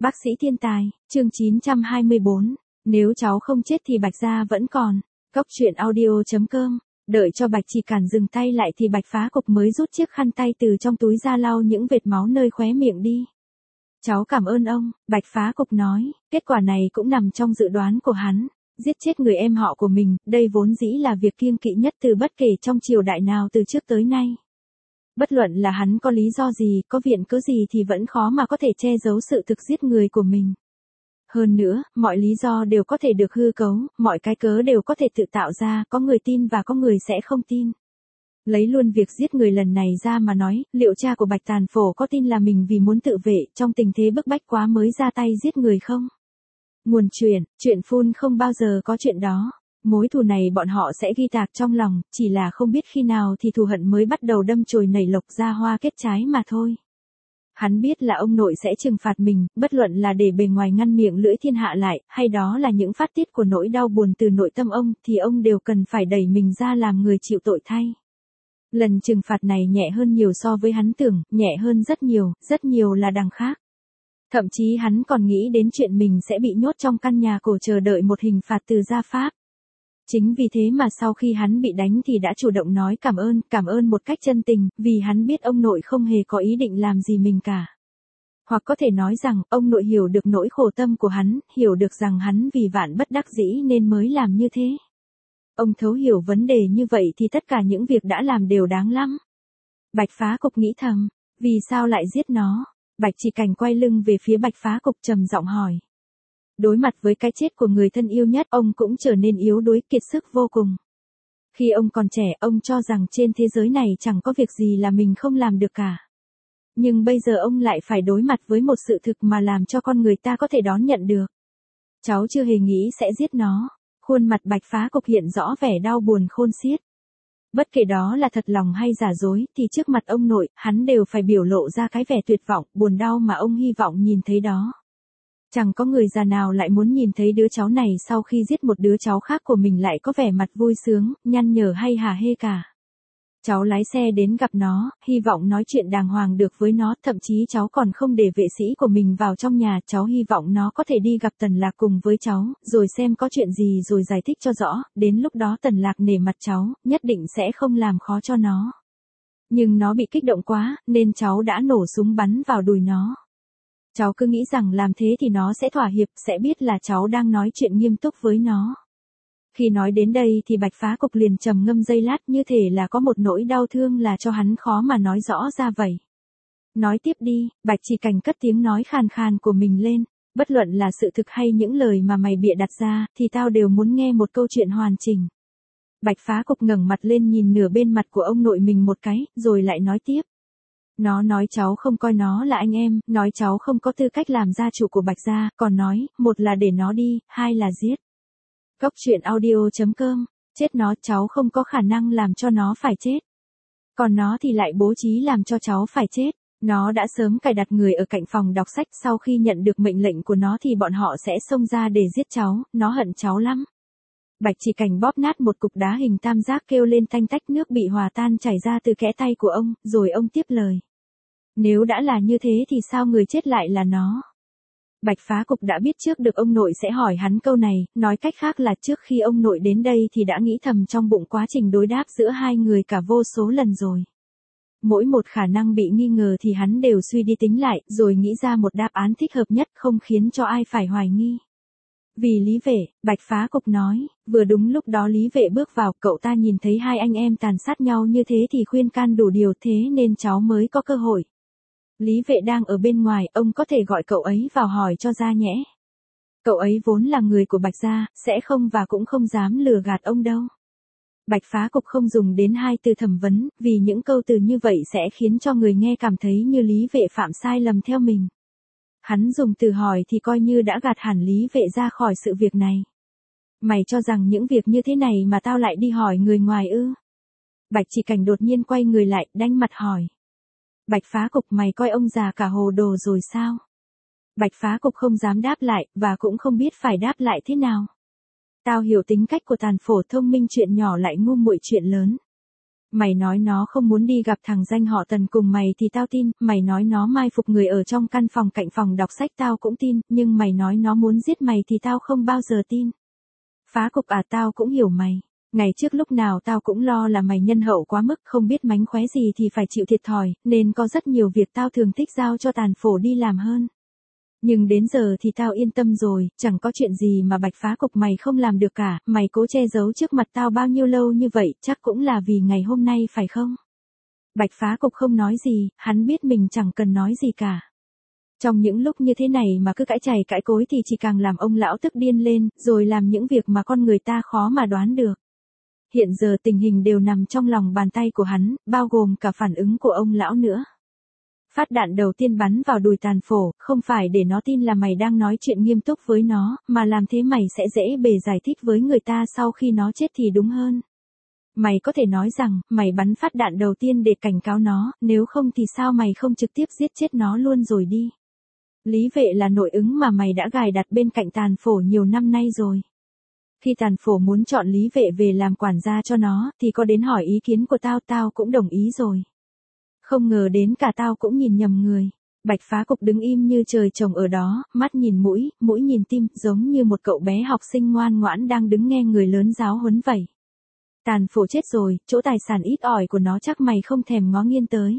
Bác sĩ thiên tài, chương 924. Nếu cháu không chết thì Bạch gia vẫn còn. Cốc truyện audio.com. Đợi cho Bạch Chỉ Cản dừng tay lại thì Bạch Phá Cục mới rút chiếc khăn tay từ trong túi ra lau những vệt máu nơi khóe miệng đi. Cháu cảm ơn ông, Bạch Phá Cục nói, kết quả này cũng nằm trong dự đoán của hắn. Giết chết người em họ của mình, đây vốn dĩ là việc kiêng kỵ nhất từ bất kể trong triều đại nào từ trước tới nay. Bất luận là hắn có lý do gì, có viện cớ gì thì vẫn khó mà có thể che giấu sự thực giết người của mình. Hơn nữa, mọi lý do đều có thể được hư cấu, mọi cái cớ đều có thể tự tạo ra, có người tin và có người sẽ không tin. Lấy luôn việc giết người lần này ra mà nói, liệu cha của Bạch Tàn Phổ có tin là mình vì muốn tự vệ, trong tình thế bức bách quá mới ra tay giết người không? Nguồn chuyện phun không bao giờ có chuyện đó. Mối thù này bọn họ sẽ ghi tạc trong lòng, chỉ là không biết khi nào thì thù hận mới bắt đầu đâm chồi nảy lộc ra hoa kết trái mà thôi. Hắn biết là ông nội sẽ trừng phạt mình, bất luận là để bề ngoài ngăn miệng lưỡi thiên hạ lại, hay đó là những phát tiết của nỗi đau buồn từ nội tâm ông, thì ông đều cần phải đẩy mình ra làm người chịu tội thay. Lần trừng phạt này nhẹ hơn nhiều so với hắn tưởng, nhẹ hơn rất nhiều là đằng khác. Thậm chí hắn còn nghĩ đến chuyện mình sẽ bị nhốt trong căn nhà cổ chờ đợi một hình phạt từ gia pháp. Chính vì thế mà sau khi hắn bị đánh thì đã chủ động nói cảm ơn một cách chân tình, vì hắn biết ông nội không hề có ý định làm gì mình cả. Hoặc có thể nói rằng, ông nội hiểu được nỗi khổ tâm của hắn, hiểu được rằng hắn vì vạn bất đắc dĩ nên mới làm như thế. Ông thấu hiểu vấn đề như vậy thì tất cả những việc đã làm đều đáng lắm. Bạch Phá Cục nghĩ thầm, vì sao lại giết nó? Bạch Chỉ Cảnh quay lưng về phía Bạch Phá Cục trầm giọng hỏi. Đối mặt với cái chết của người thân yêu nhất, ông cũng trở nên yếu đuối kiệt sức vô cùng. Khi ông còn trẻ, ông cho rằng trên thế giới này chẳng có việc gì là mình không làm được cả. Nhưng bây giờ ông lại phải đối mặt với một sự thực mà làm cho con người ta có thể đón nhận được. Cháu chưa hề nghĩ sẽ giết nó. Khuôn mặt Bạch Phá Cục hiện rõ vẻ đau buồn khôn xiết. Bất kể đó là thật lòng hay giả dối, thì trước mặt ông nội, hắn đều phải biểu lộ ra cái vẻ tuyệt vọng, buồn đau mà ông hy vọng nhìn thấy đó. Chẳng có người già nào lại muốn nhìn thấy đứa cháu này sau khi giết một đứa cháu khác của mình lại có vẻ mặt vui sướng, nhăn nhở hay hả hê cả. Cháu lái xe đến gặp nó, hy vọng nói chuyện đàng hoàng được với nó, thậm chí cháu còn không để vệ sĩ của mình vào trong nhà, cháu hy vọng nó có thể đi gặp Tần Lạc cùng với cháu, rồi xem có chuyện gì rồi giải thích cho rõ, đến lúc đó Tần Lạc nể mặt cháu, nhất định sẽ không làm khó cho nó. Nhưng nó bị kích động quá, nên cháu đã nổ súng bắn vào đùi nó. Cháu cứ nghĩ rằng làm thế thì nó sẽ thỏa hiệp, sẽ biết là cháu đang nói chuyện nghiêm túc với nó. Khi nói đến đây thì Bạch Phá Cục liền trầm ngâm giây lát, như thể là có một nỗi đau thương là cho hắn khó mà nói rõ ra vậy. Nói tiếp đi, Bạch Chỉ Cảnh cất tiếng nói khàn khàn của mình lên, bất luận là sự thực hay những lời mà mày bịa đặt ra, thì tao đều muốn nghe một câu chuyện hoàn chỉnh. Bạch Phá Cục ngẩng mặt lên nhìn nửa bên mặt của ông nội mình một cái, rồi lại nói tiếp. Nó nói cháu không coi nó là anh em, nói cháu không có tư cách làm gia chủ của Bạch gia, còn nói, một là để nó đi, hai là giết. Cốc truyện audio.com, chết nó, cháu không có khả năng làm cho nó phải chết. Còn nó thì lại bố trí làm cho cháu phải chết. Nó đã sớm cài đặt người ở cạnh phòng đọc sách, sau khi nhận được mệnh lệnh của nó thì bọn họ sẽ xông ra để giết cháu, nó hận cháu lắm. Bạch Chỉ Cảnh bóp nát một cục đá hình tam giác kêu lên tanh tách, nước bị hòa tan chảy ra từ kẽ tay của ông, rồi ông tiếp lời. Nếu đã là như thế thì sao người chết lại là nó? Bạch Phá Cục đã biết trước được ông nội sẽ hỏi hắn câu này, nói cách khác là trước khi ông nội đến đây thì đã nghĩ thầm trong bụng quá trình đối đáp giữa hai người cả vô số lần rồi. Mỗi một khả năng bị nghi ngờ thì hắn đều suy đi tính lại, rồi nghĩ ra một đáp án thích hợp nhất, không khiến cho ai phải hoài nghi. Vì Lý Vệ, Bạch Phá Cục nói, vừa đúng lúc đó Lý Vệ bước vào, cậu ta nhìn thấy hai anh em tàn sát nhau như thế thì khuyên can đủ điều, thế nên cháu mới có cơ hội. Lý Vệ đang ở bên ngoài, ông có thể gọi cậu ấy vào hỏi cho ra nhẽ. Cậu ấy vốn là người của Bạch gia, sẽ không và cũng không dám lừa gạt ông đâu. Bạch Phá Cục không dùng đến hai từ thẩm vấn, vì những câu từ như vậy sẽ khiến cho người nghe cảm thấy như Lý Vệ phạm sai lầm theo mình. Hắn dùng từ hỏi thì coi như đã gạt hẳn Lý Vệ ra khỏi sự việc này. Mày cho rằng những việc như thế này mà tao lại đi hỏi người ngoài ư? Bạch Chỉ Cảnh đột nhiên quay người lại, đanh mặt hỏi. Bạch Phá Cục, mày coi ông già cả hồ đồ rồi sao? Bạch Phá Cục không dám đáp lại, và cũng không biết phải đáp lại thế nào. Tao hiểu tính cách của Tàn Phổ, thông minh chuyện nhỏ lại ngu muội chuyện lớn. Mày nói nó không muốn đi gặp thằng danh họ Tần cùng mày thì tao tin, mày nói nó mai phục người ở trong căn phòng cạnh phòng đọc sách tao cũng tin, nhưng mày nói nó muốn giết mày thì tao không bao giờ tin. Phá cục à, tao cũng hiểu mày. Ngày trước lúc nào tao cũng lo là mày nhân hậu quá mức, không biết mánh khóe gì thì phải chịu thiệt thòi, nên có rất nhiều việc tao thường thích giao cho Tàn Phổ đi làm hơn. Nhưng đến giờ thì tao yên tâm rồi, chẳng có chuyện gì mà Bạch Phá Cục mày không làm được cả, mày cố che giấu trước mặt tao bao nhiêu lâu như vậy, chắc cũng là vì ngày hôm nay phải không? Bạch Phá Cục không nói gì, hắn biết mình chẳng cần nói gì cả. Trong những lúc như thế này mà cứ cãi chày cãi cối thì chỉ càng làm ông lão tức điên lên, rồi làm những việc mà con người ta khó mà đoán được. Hiện giờ tình hình đều nằm trong lòng bàn tay của hắn, bao gồm cả phản ứng của ông lão nữa. Phát đạn đầu tiên bắn vào đùi Tàn Phổ, không phải để nó tin là mày đang nói chuyện nghiêm túc với nó, mà làm thế mày sẽ dễ bề giải thích với người ta sau khi nó chết thì đúng hơn. Mày có thể nói rằng, mày bắn phát đạn đầu tiên để cảnh cáo nó, nếu không thì sao mày không trực tiếp giết chết nó luôn rồi đi. Lý Vệ là nội ứng mà mày đã gài đặt bên cạnh Tàn Phổ nhiều năm nay rồi. Khi Tàn Phổ muốn chọn Lý Vệ về làm quản gia cho nó, thì có đến hỏi ý kiến của tao cũng đồng ý rồi. Không ngờ đến cả tao cũng nhìn nhầm người. Bạch Phá Cục đứng im như trời trồng ở đó, mắt nhìn mũi, mũi nhìn tim, giống như một cậu bé học sinh ngoan ngoãn đang đứng nghe người lớn giáo huấn vậy. Tàn Phổ chết rồi, chỗ tài sản ít ỏi của nó chắc mày không thèm ngó nghiêng tới.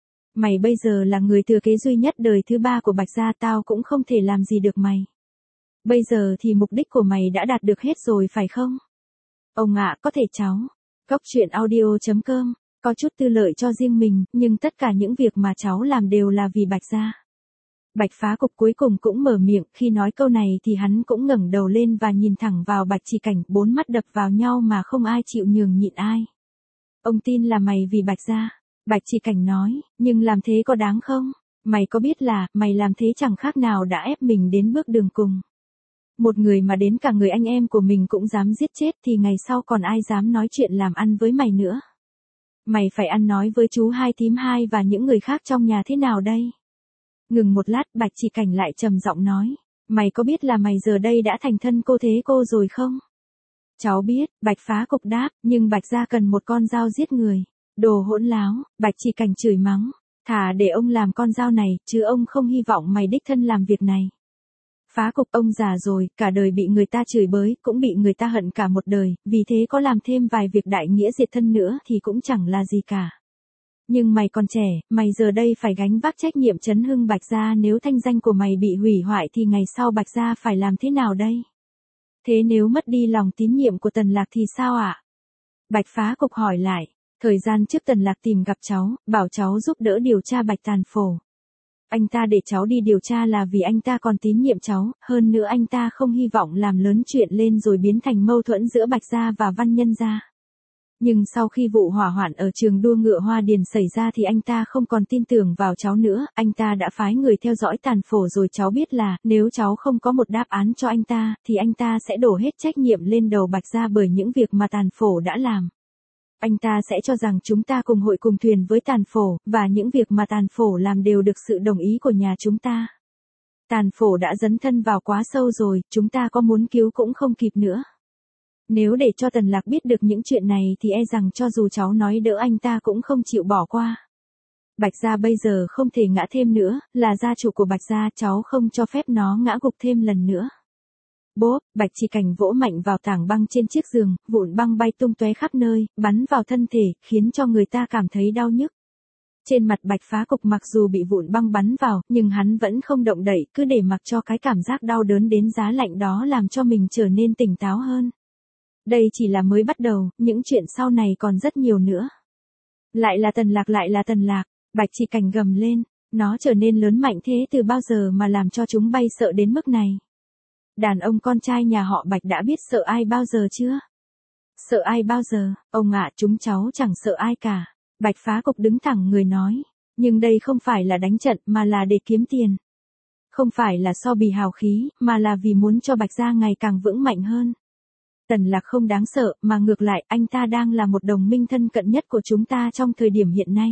Mày bây giờ là người thừa kế duy nhất đời thứ 3 của Bạch gia, tao cũng không thể làm gì được mày. Bây giờ thì mục đích của mày đã đạt được hết rồi phải không? Ông ạ, có thể cháu. Góc truyện audio.com, có chút tư lợi cho riêng mình, nhưng tất cả những việc mà cháu làm đều là vì Bạch gia. Bạch Phá Cục cuối cùng cũng mở miệng, khi nói câu này thì hắn cũng ngẩng đầu lên và nhìn thẳng vào Bạch Chỉ Cảnh, bốn mắt đập vào nhau mà không ai chịu nhường nhịn ai. Ông tin là mày vì Bạch gia. Bạch Chỉ Cảnh nói, nhưng làm thế có đáng không? Mày có biết là, mày làm thế chẳng khác nào đã ép mình đến bước đường cùng. Một người mà đến cả người anh em của mình cũng dám giết chết thì ngày sau còn ai dám nói chuyện làm ăn với mày nữa. Mày phải ăn nói với chú Hai Thím Hai và những người khác trong nhà thế nào đây? Ngừng một lát, Bạch Chỉ Cảnh lại trầm giọng nói, mày có biết là mày giờ đây đã thành thân cô thế cô rồi không? Cháu biết, Bạch Phá Cục đáp, nhưng Bạch gia cần một con dao giết người. Đồ hỗn láo, Bạch Chỉ Cảnh chửi mắng, thà để ông làm con dao này, chứ ông không hy vọng mày đích thân làm việc này. Phá Cục, ông già rồi, cả đời bị người ta chửi bới, cũng bị người ta hận cả một đời, vì thế có làm thêm vài việc đại nghĩa diệt thân nữa thì cũng chẳng là gì cả. Nhưng mày còn trẻ, mày giờ đây phải gánh vác trách nhiệm trấn hưng Bạch gia, nếu thanh danh của mày bị hủy hoại thì ngày sau Bạch gia phải làm thế nào đây? Thế nếu mất đi lòng tín nhiệm của Tần Lạc thì sao ạ? Bạch Phá Cục hỏi lại. Thời gian trước Tần Lạc tìm gặp cháu, bảo cháu giúp đỡ điều tra Bạch Tàn Phổ. Anh ta để cháu đi điều tra là vì anh ta còn tín nhiệm cháu, hơn nữa anh ta không hy vọng làm lớn chuyện lên rồi biến thành mâu thuẫn giữa Bạch gia và Văn Nhân gia. Nhưng sau khi vụ hỏa hoạn ở trường đua ngựa Hoa Điền xảy ra thì anh ta không còn tin tưởng vào cháu nữa, anh ta đã phái người theo dõi Tàn Phổ rồi. Cháu biết là, nếu cháu không có một đáp án cho anh ta, thì anh ta sẽ đổ hết trách nhiệm lên đầu Bạch gia bởi những việc mà Tàn Phổ đã làm. Anh ta sẽ cho rằng chúng ta cùng hội cùng thuyền với Tàn Phổ, và những việc mà Tàn Phổ làm đều được sự đồng ý của nhà chúng ta. Tàn Phổ đã dấn thân vào quá sâu rồi, chúng ta có muốn cứu cũng không kịp nữa. Nếu để cho Tần Lạc biết được những chuyện này thì e rằng cho dù cháu nói đỡ anh ta cũng không chịu bỏ qua. Bạch gia bây giờ không thể ngã thêm nữa, là gia chủ của Bạch gia, cháu không cho phép nó ngã gục thêm lần nữa. Bốp, Bạch Chỉ Cảnh vỗ mạnh vào tảng băng trên chiếc giường, vụn băng bay tung tóe khắp nơi, bắn vào thân thể, khiến cho người ta cảm thấy đau nhức. Trên mặt Bạch Phá Cục mặc dù bị vụn băng bắn vào, nhưng hắn vẫn không động đậy, cứ để mặc cho cái cảm giác đau đớn đến giá lạnh đó làm cho mình trở nên tỉnh táo hơn. Đây chỉ là mới bắt đầu, những chuyện sau này còn rất nhiều nữa. Lại là Tần Lạc, lại là Tần Lạc, Bạch Chỉ Cảnh gầm lên, nó trở nên lớn mạnh thế từ bao giờ mà làm cho chúng bay sợ đến mức này. Đàn ông con trai nhà họ Bạch đã biết sợ ai bao giờ chưa? Sợ ai bao giờ, ông ạ, chúng cháu chẳng sợ ai cả. Bạch Phá Cục đứng thẳng người nói, nhưng đây không phải là đánh trận mà là để kiếm tiền. Không phải là so bì hào khí, mà là vì muốn cho Bạch gia ngày càng vững mạnh hơn. Tần Lạc không đáng sợ, mà ngược lại, anh ta đang là một đồng minh thân cận nhất của chúng ta trong thời điểm hiện nay.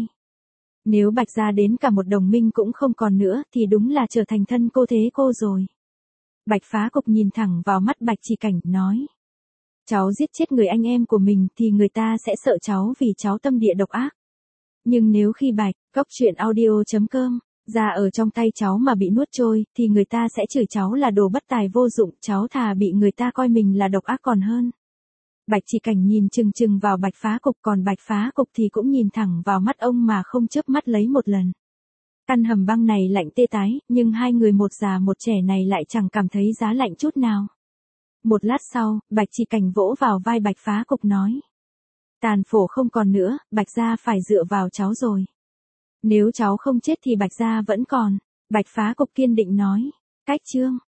Nếu Bạch gia đến cả một đồng minh cũng không còn nữa, thì đúng là trở thành thân cô thế cô rồi. Bạch Phá Cục nhìn thẳng vào mắt Bạch Chỉ Cảnh, nói. Cháu giết chết người anh em của mình thì người ta sẽ sợ cháu vì cháu tâm địa độc ác. Nhưng nếu khi Bạch, Cóc Truyện Audio.com, ra ở trong tay cháu mà bị nuốt trôi, thì người ta sẽ chửi cháu là đồ bất tài vô dụng, cháu thà bị người ta coi mình là độc ác còn hơn. Bạch Chỉ Cảnh nhìn chừng chừng vào Bạch Phá Cục, còn Bạch Phá Cục thì cũng nhìn thẳng vào mắt ông mà không chớp mắt lấy một lần. Căn hầm băng này lạnh tê tái, nhưng hai người một già một trẻ này lại chẳng cảm thấy giá lạnh chút nào. Một lát sau, Bạch Chỉ Cảnh vỗ vào vai Bạch Phá Cục nói. Tàn phổ không còn nữa, Bạch gia phải dựa vào cháu rồi. Nếu cháu không chết thì Bạch gia vẫn còn. Bạch Phá Cục kiên định nói. Cách chương